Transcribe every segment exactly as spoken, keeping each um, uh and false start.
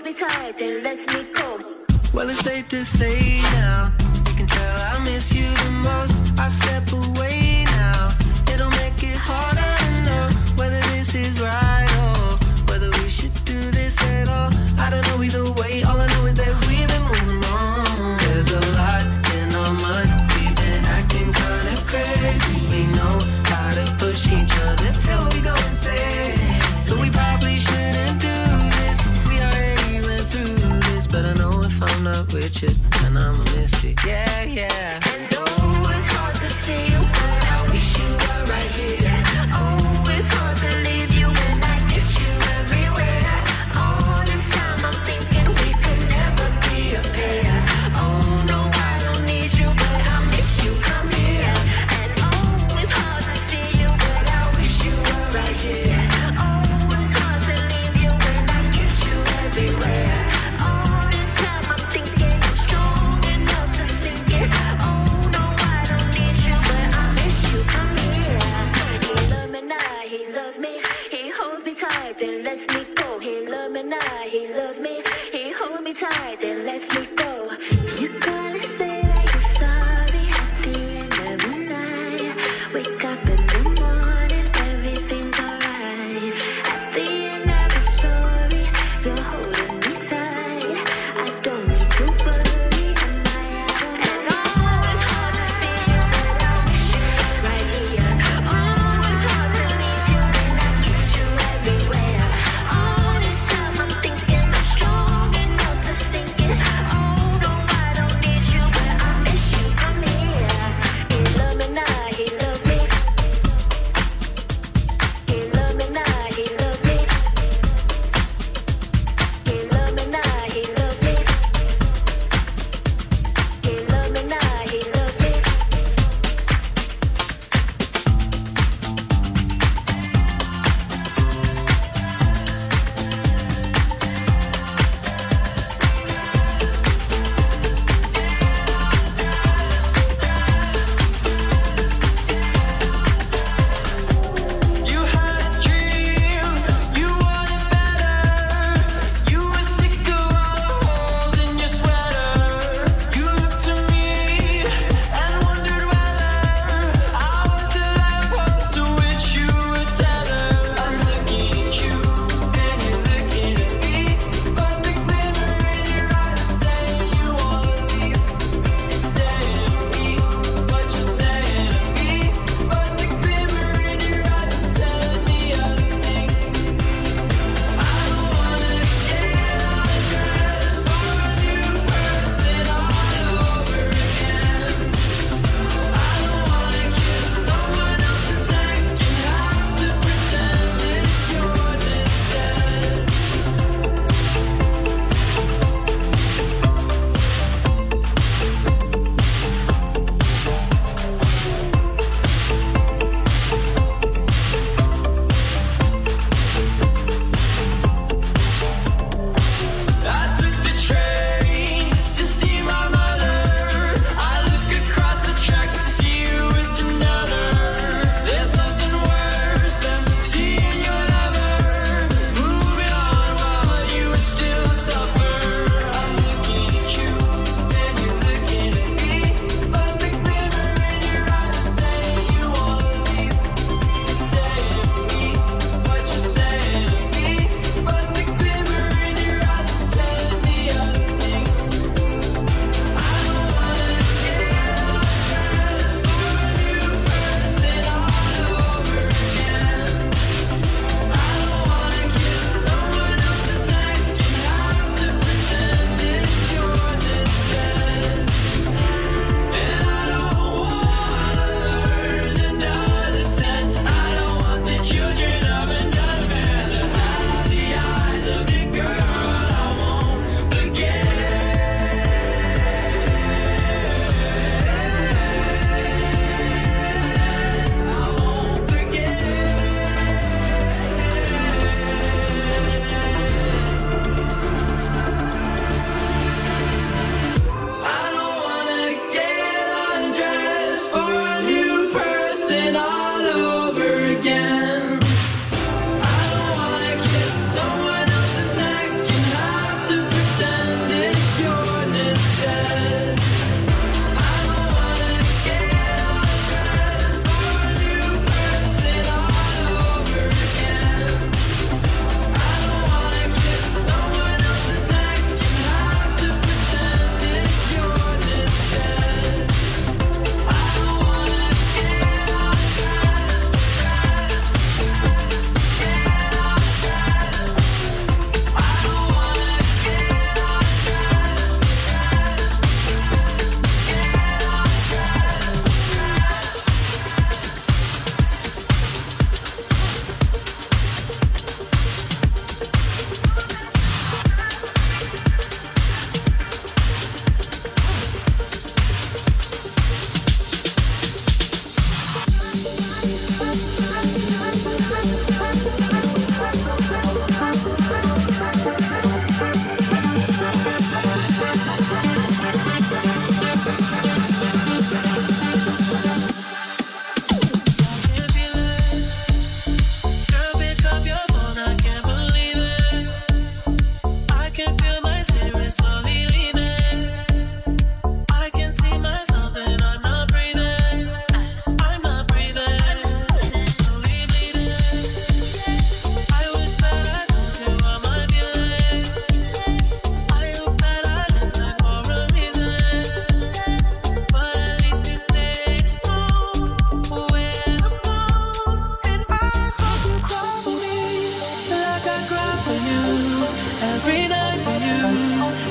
me tight, then lets me go. Well, it's safe to say now, you can tell I miss you the most. I step away now, it'll make it harder to know whether this is right or whether we should do this at all. I don't know either way, all I know is that we've been moving on. There's a lot in our mind, we've been acting kind of crazy. We know how to push each other till we go insane. So we probably shouldn't do this, we already went through this. But I know if I'm not with you, then I'ma miss it, yeah, yeah. And oh, it's hard to see you, but I wish you were right here. Oh, it's hard to leave you when I miss you everywhere. All this time I'm thinking we could never be a pair. Oh no, I don't need you, but I miss you, come here. And oh, it's hard to see you, but I wish you were right here. Oh, it's hard to leave you when I kiss you everywhere. All this time I'm thinking I'm strong enough to sink it. Oh no, I don't need you, but I miss you, come here. He loves me now, he loves me. He holds me tight, then lets me go. He loves me now, he loves me. He holds me tight, then lets me go. You gotta say that you're sorry at the end of the night. Wake up in the morning, everything's alright. At the end of the story, you're holding me tight. I don't need to worry, am I out of And oh, it's hard to see you, but I wish you were right here. Oh, it's hard to leave you when I kiss you everywhere. All this time I'm thinking I'm strong enough to sink it. Oh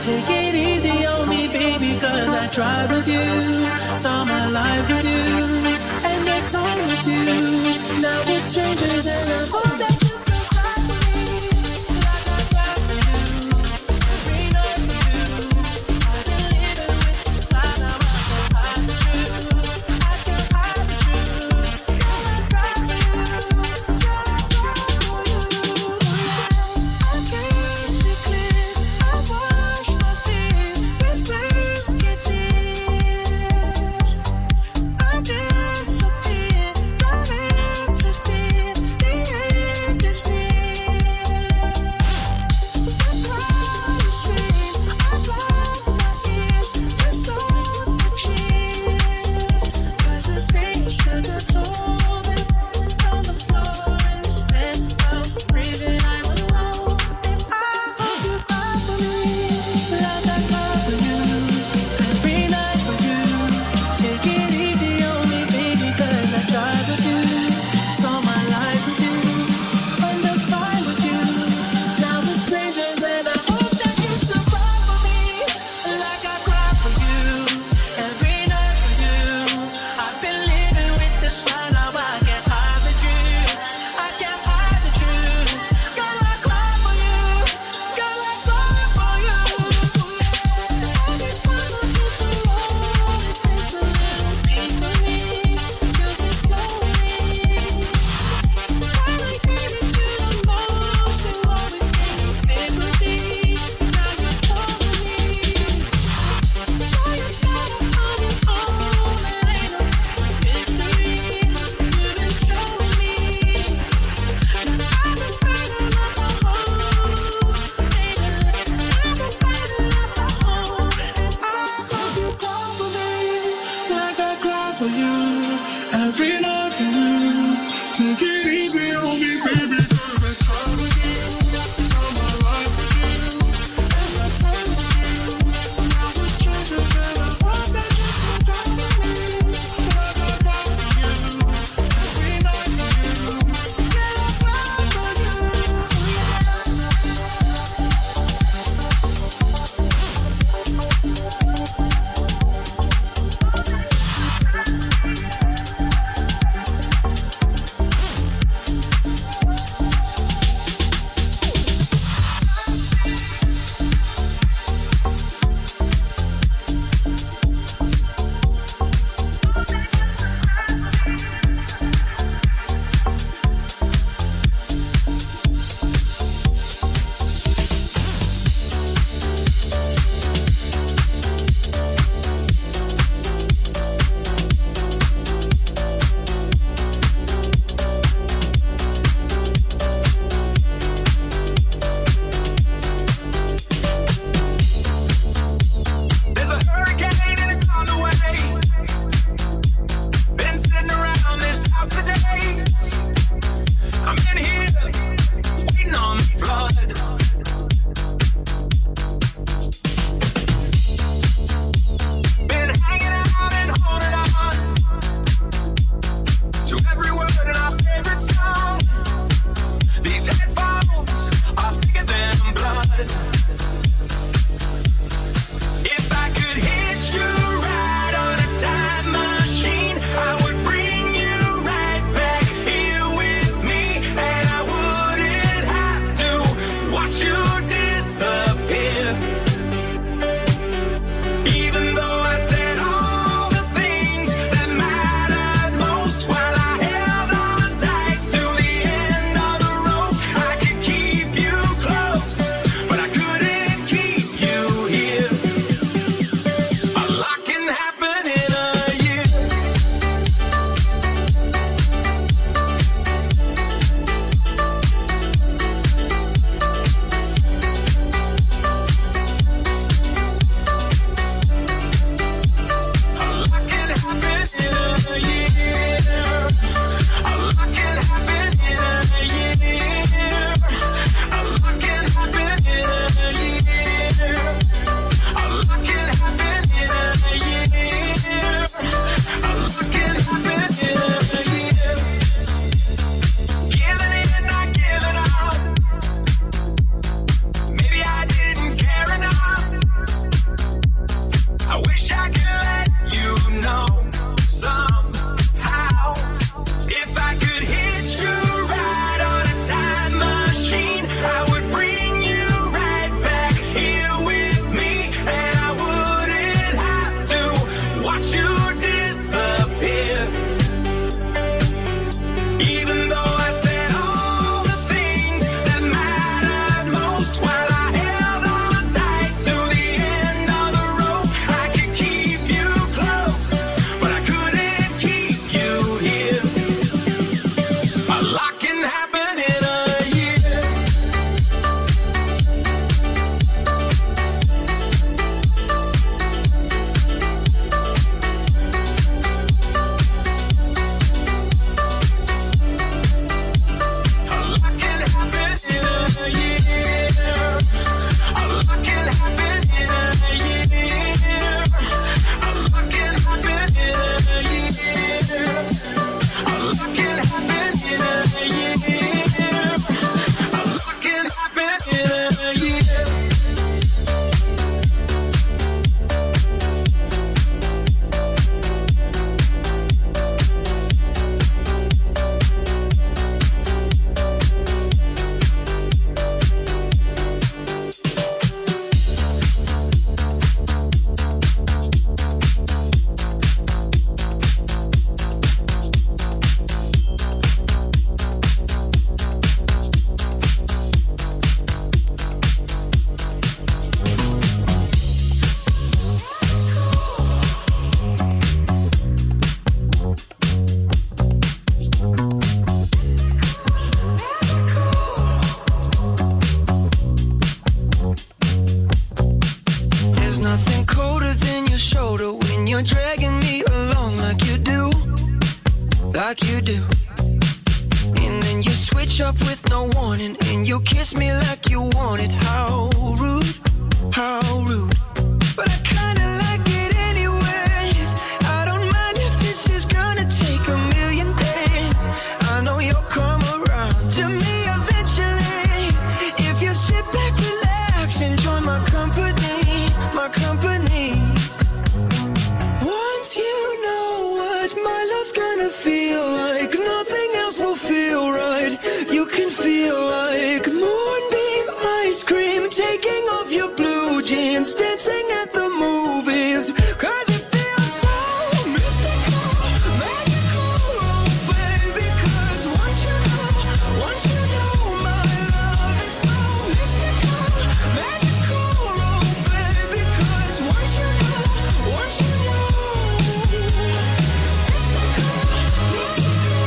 Take it easy on me, baby, cause I tried with you, saw my life with you, and I've torn with you. Now we're strangers and I hope that you still cry for me, like I cry for you, every night for you. I've been living with this lie, now I can't hide the truth, I can't hide the truth. Girl, I cry for you, girl, I cry for you. I can't see clear, I wash my fear with risky tears. I disappear, don't interfere, the You kiss me like you want it. How rude, how rude. But I kinda like it anyways. I don't mind if this is gonna take a million days. I know you'll come around to me eventually. If you sit back, relax, enjoy my company, my company. Once you know what my love's gonna feel like, nothing else will feel right. You can feel like moonbeam ice cream, taking off your blue jeans, dancing at the movies. Cause it feels so mystical, magical, oh baby. Cause once you know, once you know my love is so mystical, magical, oh baby. Cause once you know, once you know, mystical, magical.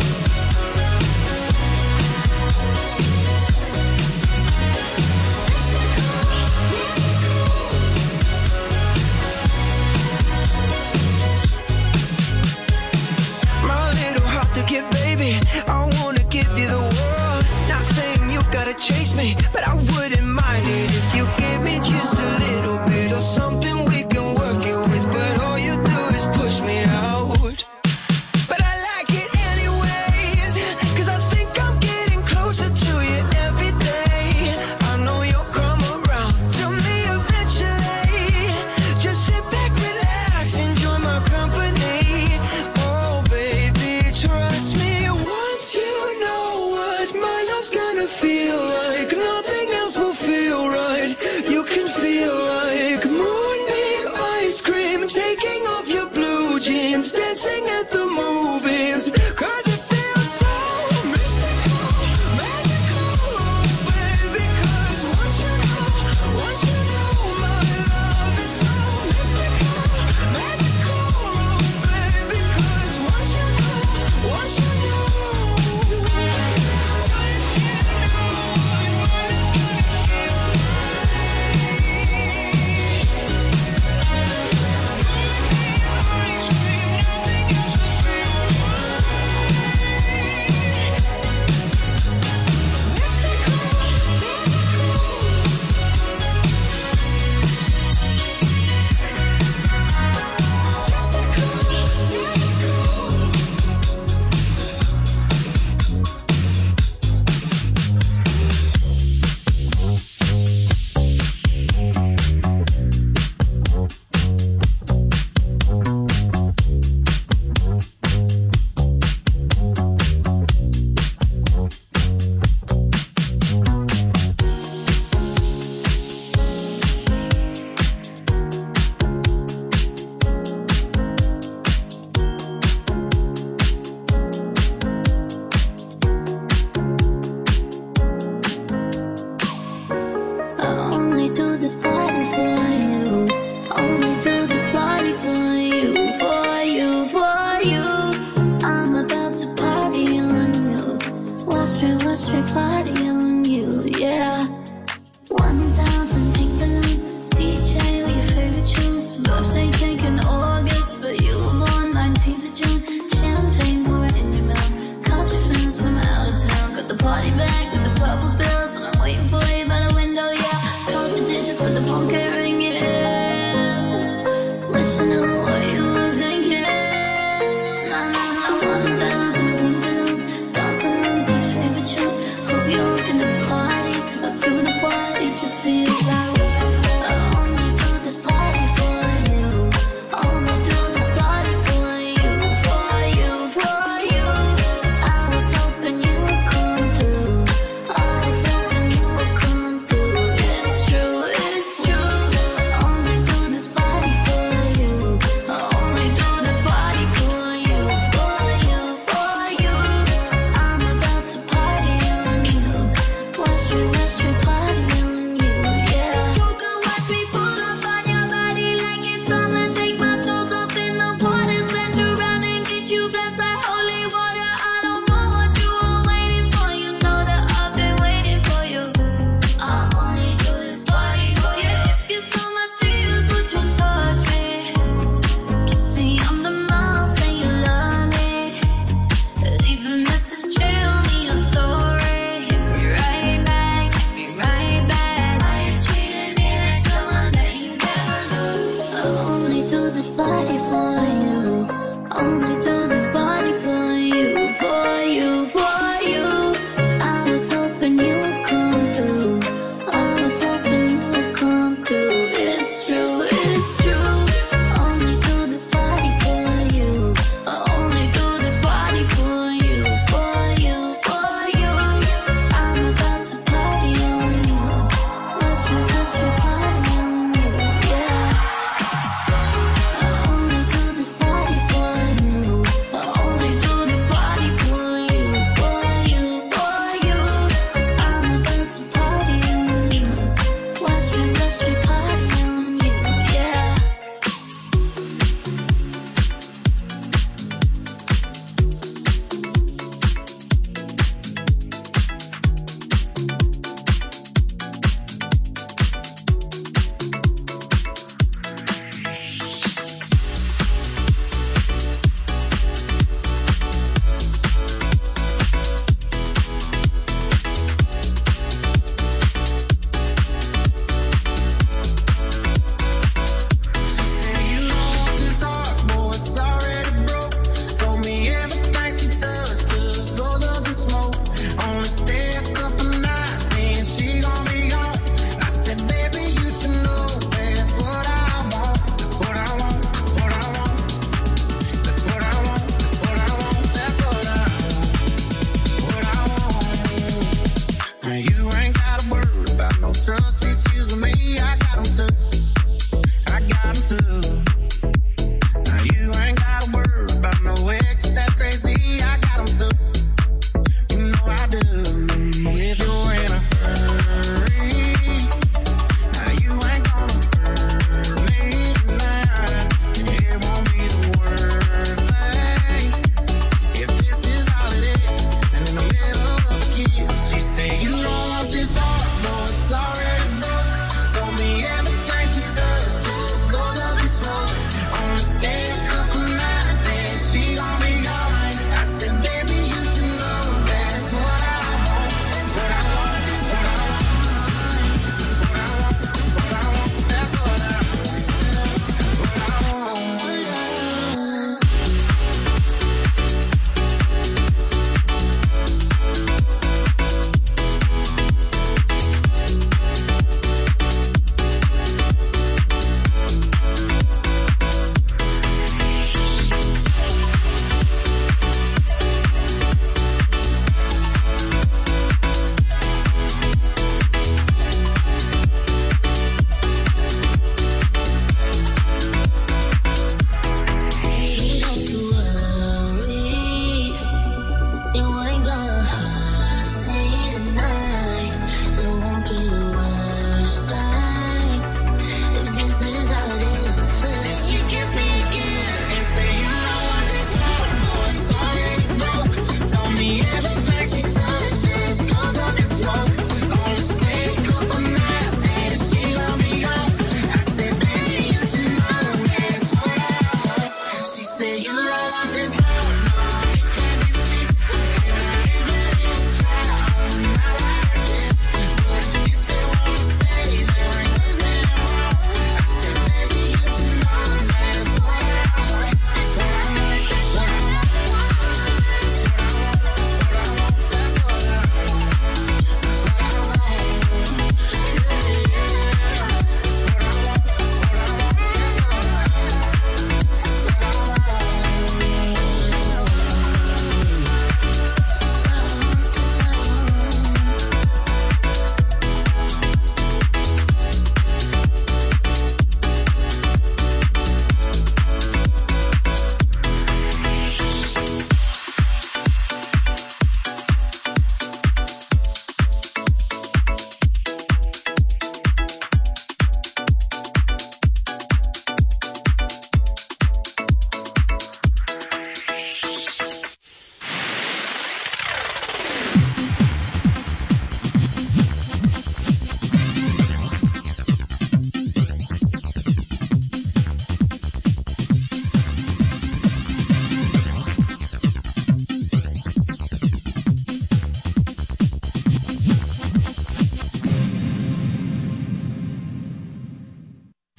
My little heart to give, baby. I wanna give you the world. Not saying you gotta chase me, but I wouldn't mind it if you gave me just a little bit of something we can work it with. But all you do is push me out. But I like it anyways, cause I think I'm getting closer to you every day. I know you'll come around to me eventually. Just sit back, relax, enjoy my company. Oh baby, trust me. Once you know what my love's gonna feel like, nothing else will feel right. You can feel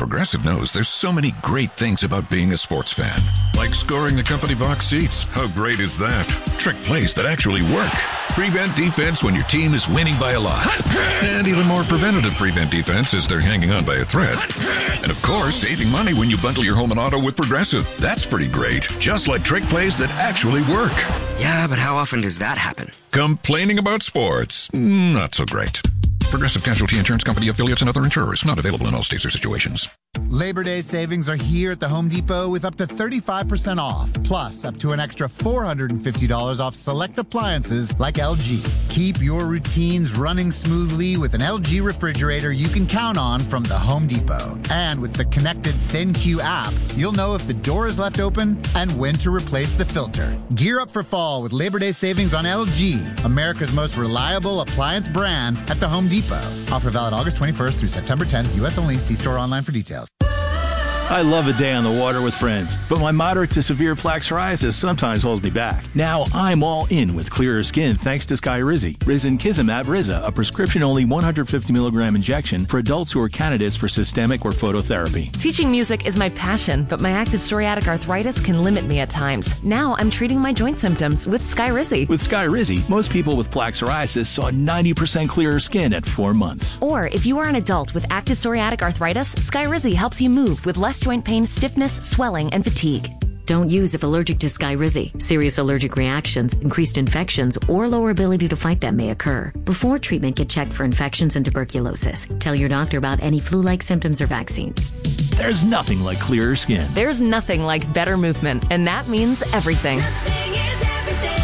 Progressive knows there's so many great things about being a sports fan. Like scoring the company box seats. How great is that? Trick plays that actually work. Prevent defense when your team is winning by a lot. And even more preventative prevent defense as they're hanging on by a thread. And of course, saving money when you bundle your home and auto with Progressive. That's pretty great. Just like trick plays that actually work. Yeah, but how often does that happen? Complaining about sports? Not so great. Progressive Casualty Insurance Company, affiliates, and other insurers. Not available in all states or situations. Labor Day savings are here at the Home Depot with up to thirty-five percent off, plus up to an extra four hundred fifty dollars off select appliances like L G. Keep your routines running smoothly with an L G refrigerator you can count on from the Home Depot. And with the connected ThinQ app, you'll know if the door is left open and when to replace the filter. Gear up for fall with Labor Day savings on L G, America's most reliable appliance brand at the Home Depot. Offer valid August twenty-first through September tenth, U S only. See store online for details. I love a day on the water with friends, but my moderate to severe plaque psoriasis sometimes holds me back. Now I'm all in with clearer skin thanks to Skyrizi. Risankizumab Riza, a prescription-only one hundred fifty milligram injection for adults who are candidates for systemic or phototherapy. Teaching music is my passion, but my active psoriatic arthritis can limit me at times. Now I'm treating my joint symptoms with Skyrizi. With Skyrizi, most people with plaque psoriasis saw ninety percent clearer skin at four months. Or if you are an adult with active psoriatic arthritis, Skyrizi helps you move with less joint pain, stiffness, swelling, and fatigue. Don't use if allergic to Skyrizi. Serious allergic reactions, increased infections, or lower ability to fight them may occur. Before treatment, get checked for infections and tuberculosis. Tell your doctor about any flu-like symptoms or vaccines. There's nothing like clearer skin. There's nothing like better movement, and that means everything. Nothing is everything.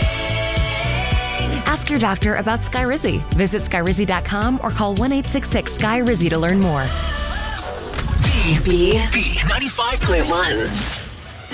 Ask your doctor about Skyrizi. Visit Skyrizi dot com or call one eight six six Sky Rizzi to learn more. B B ninety-five point one.